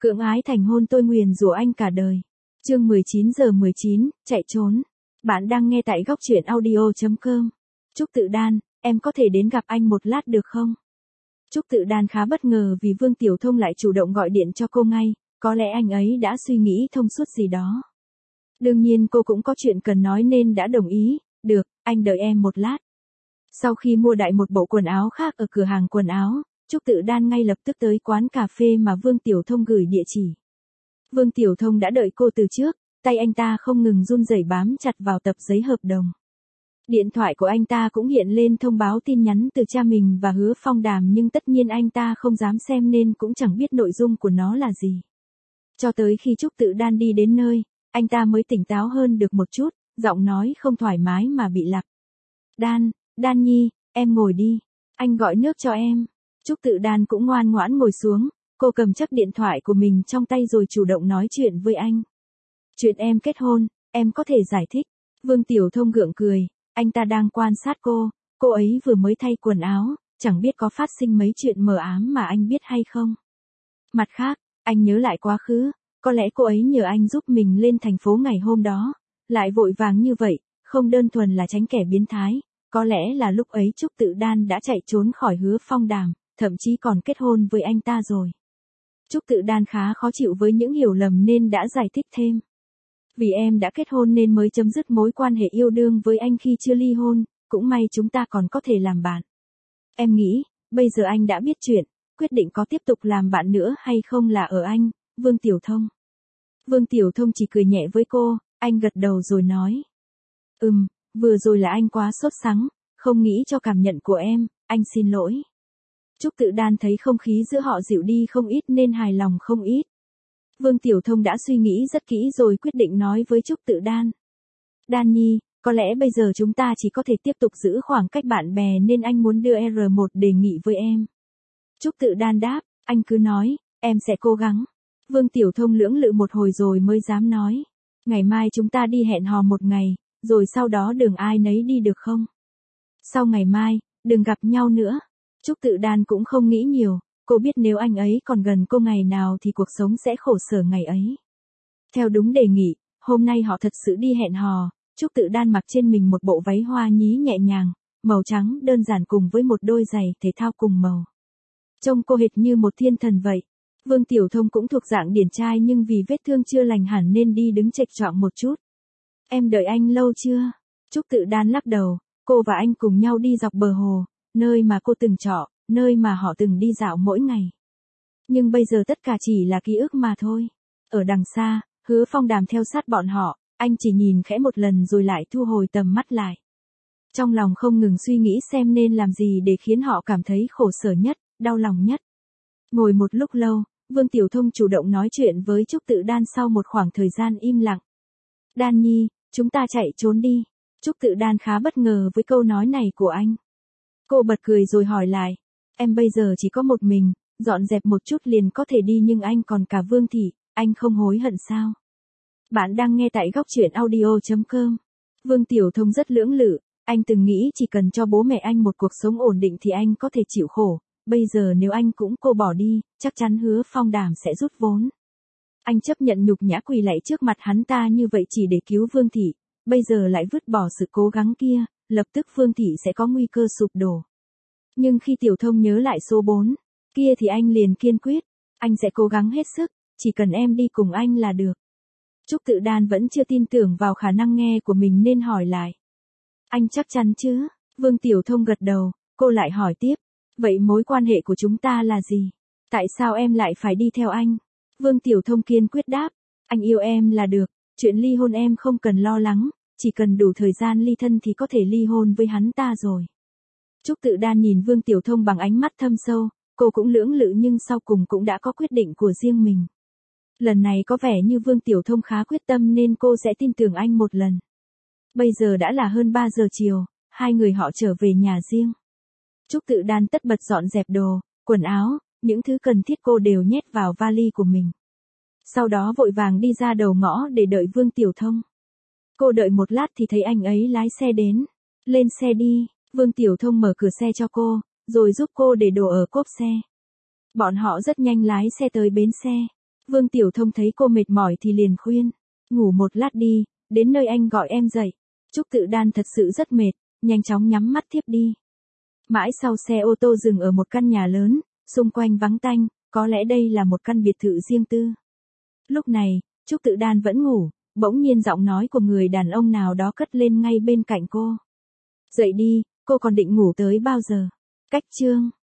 Cưỡng ái thành hôn tôi nguyền rủa anh cả đời. Chương 19:19, chạy trốn. Bạn đang nghe tại góc truyện audio.com. Trúc Tự Đan, em có thể đến gặp anh một lát được không? Trúc Tự Đan khá bất ngờ vì Vương Tiểu Thông lại chủ động gọi điện cho cô ngay, có lẽ anh ấy đã suy nghĩ thông suốt gì đó. Đương nhiên cô cũng có chuyện cần nói nên đã đồng ý, được, anh đợi em một lát. Sau khi mua đại một bộ quần áo khác ở cửa hàng quần áo, Trúc Tự Đan ngay lập tức tới quán cà phê mà Vương Tiểu Thông gửi địa chỉ. Vương Tiểu Thông đã đợi cô từ trước, tay anh ta không ngừng run rẩy bám chặt vào tập giấy hợp đồng. Điện thoại của anh ta cũng hiện lên thông báo tin nhắn từ cha mình và Hứa Phong Đàm, nhưng tất nhiên anh ta không dám xem nên cũng chẳng biết nội dung của nó là gì. Cho tới khi Trúc Tự Đan đi đến nơi, anh ta mới tỉnh táo hơn được một chút, giọng nói không thoải mái mà bị lạc. Đan Nhi, em ngồi đi, anh gọi nước cho em. Trúc Tự Đan cũng ngoan ngoãn ngồi xuống, cô cầm chắc điện thoại của mình trong tay rồi chủ động nói chuyện với anh. Chuyện em kết hôn, em có thể giải thích. Vương Tiểu Thông gượng cười, anh ta đang quan sát cô ấy vừa mới thay quần áo, chẳng biết có phát sinh mấy chuyện mờ ám mà anh biết hay không. Mặt khác, anh nhớ lại quá khứ, có lẽ cô ấy nhờ anh giúp mình lên thành phố ngày hôm đó, lại vội vàng như vậy, không đơn thuần là tránh kẻ biến thái, có lẽ là lúc ấy Trúc Tự Đan đã chạy trốn khỏi Hứa Phong Đàm, thậm chí còn kết hôn với anh ta rồi. Trúc Tự Đan khá khó chịu với những hiểu lầm nên đã giải thích thêm. Vì em đã kết hôn nên mới chấm dứt mối quan hệ yêu đương với anh khi chưa ly hôn, cũng may chúng ta còn có thể làm bạn. Em nghĩ, bây giờ anh đã biết chuyện, quyết định có tiếp tục làm bạn nữa hay không là ở anh, Vương Tiểu Thông. Vương Tiểu Thông chỉ cười nhẹ với cô, anh gật đầu rồi nói. Vừa rồi là anh quá sốt sắng, không nghĩ cho cảm nhận của em, anh xin lỗi. Trúc Tự Đan thấy không khí giữa họ dịu đi không ít nên hài lòng không ít. Vương Tiểu Thông đã suy nghĩ rất kỹ rồi quyết định nói với Trúc Tự Đan. Đan Nhi, có lẽ bây giờ chúng ta chỉ có thể tiếp tục giữ khoảng cách bạn bè nên anh muốn đưa R1 đề nghị với em. Trúc Tự Đan đáp, anh cứ nói, em sẽ cố gắng. Vương Tiểu Thông lưỡng lự một hồi rồi mới dám nói. Ngày mai chúng ta đi hẹn hò một ngày, rồi sau đó đường ai nấy đi được không? Sau ngày mai, đừng gặp nhau nữa. Trúc Tự Đan cũng không nghĩ nhiều, cô biết nếu anh ấy còn gần cô ngày nào thì cuộc sống sẽ khổ sở ngày ấy. Theo đúng đề nghị, hôm nay họ thật sự đi hẹn hò, Trúc Tự Đan mặc trên mình một bộ váy hoa nhí nhẹ nhàng, màu trắng đơn giản cùng với một đôi giày thể thao cùng màu. Trông cô hệt như một thiên thần vậy. Vương Tiểu Thông cũng thuộc dạng điển trai nhưng vì vết thương chưa lành hẳn nên đi đứng chệch choạng một chút. Em đợi anh lâu chưa? Trúc Tự Đan lắc đầu, cô và anh cùng nhau đi dọc bờ hồ, nơi mà cô từng trọ, nơi mà họ từng đi dạo mỗi ngày. Nhưng bây giờ tất cả chỉ là ký ức mà thôi. Ở đằng xa, Hứa Phong Đàm theo sát bọn họ, anh chỉ nhìn khẽ một lần rồi lại thu hồi tầm mắt lại. Trong lòng không ngừng suy nghĩ xem nên làm gì để khiến họ cảm thấy khổ sở nhất, đau lòng nhất. Ngồi một lúc lâu, Vương Tiểu Thông chủ động nói chuyện với Trúc Tự Đan sau một khoảng thời gian im lặng. Đan Nhi, chúng ta chạy trốn đi. Trúc Tự Đan khá bất ngờ với câu nói này của anh. Cô bật cười rồi hỏi lại. Em bây giờ chỉ có một mình, dọn dẹp một chút liền có thể đi nhưng anh còn cả Vương Thị, anh không hối hận sao? Bạn đang nghe tại góc truyện audio.com. Vương Tiểu Thông rất lưỡng lự, anh từng nghĩ chỉ cần cho bố mẹ anh một cuộc sống ổn định thì anh có thể chịu khổ. Bây giờ nếu anh cũng cô bỏ đi, chắc chắn Hứa Phong Đàm sẽ rút vốn. Anh chấp nhận nhục nhã quỳ lạy trước mặt hắn ta như vậy chỉ để cứu Vương Thị, bây giờ lại vứt bỏ sự cố gắng kia, lập tức Vương Thị sẽ có nguy cơ sụp đổ. Nhưng khi Tiểu Thông nhớ lại số 4, kia thì anh liền kiên quyết, anh sẽ cố gắng hết sức, chỉ cần em đi cùng anh là được. Trúc Tự Đan vẫn chưa tin tưởng vào khả năng nghe của mình nên hỏi lại. Anh chắc chắn chứ? Vương Tiểu Thông gật đầu, cô lại hỏi tiếp, vậy mối quan hệ của chúng ta là gì? Tại sao em lại phải đi theo anh? Vương Tiểu Thông kiên quyết đáp, anh yêu em là được, chuyện ly hôn em không cần lo lắng, chỉ cần đủ thời gian ly thân thì có thể ly hôn với hắn ta rồi. Trúc Tự Đan nhìn Vương Tiểu Thông bằng ánh mắt thâm sâu, cô cũng lưỡng lự nhưng sau cùng cũng đã có quyết định của riêng mình. Lần này có vẻ như Vương Tiểu Thông khá quyết tâm nên cô sẽ tin tưởng anh một lần. Bây giờ đã là hơn 3 giờ chiều, hai người họ trở về nhà riêng. Trúc Tự Đan tất bật dọn dẹp đồ, quần áo, những thứ cần thiết cô đều nhét vào vali của mình. Sau đó vội vàng đi ra đầu ngõ để đợi Vương Tiểu Thông. Cô đợi một lát thì thấy anh ấy lái xe đến. Lên xe đi, Vương Tiểu Thông mở cửa xe cho cô, rồi giúp cô để đồ ở cốp xe. Bọn họ rất nhanh lái xe tới bến xe. Vương Tiểu Thông thấy cô mệt mỏi thì liền khuyên. Ngủ một lát đi, đến nơi anh gọi em dậy. Trúc Tự Đan thật sự rất mệt, nhanh chóng nhắm mắt thiếp đi. Mãi sau xe ô tô dừng ở một căn nhà lớn, xung quanh vắng tanh, có lẽ đây là một căn biệt thự riêng tư. Lúc này, Trúc Tự Đan vẫn ngủ, bỗng nhiên giọng nói của người đàn ông nào đó cất lên ngay bên cạnh cô. Dậy đi, cô còn định ngủ tới bao giờ? Cách chương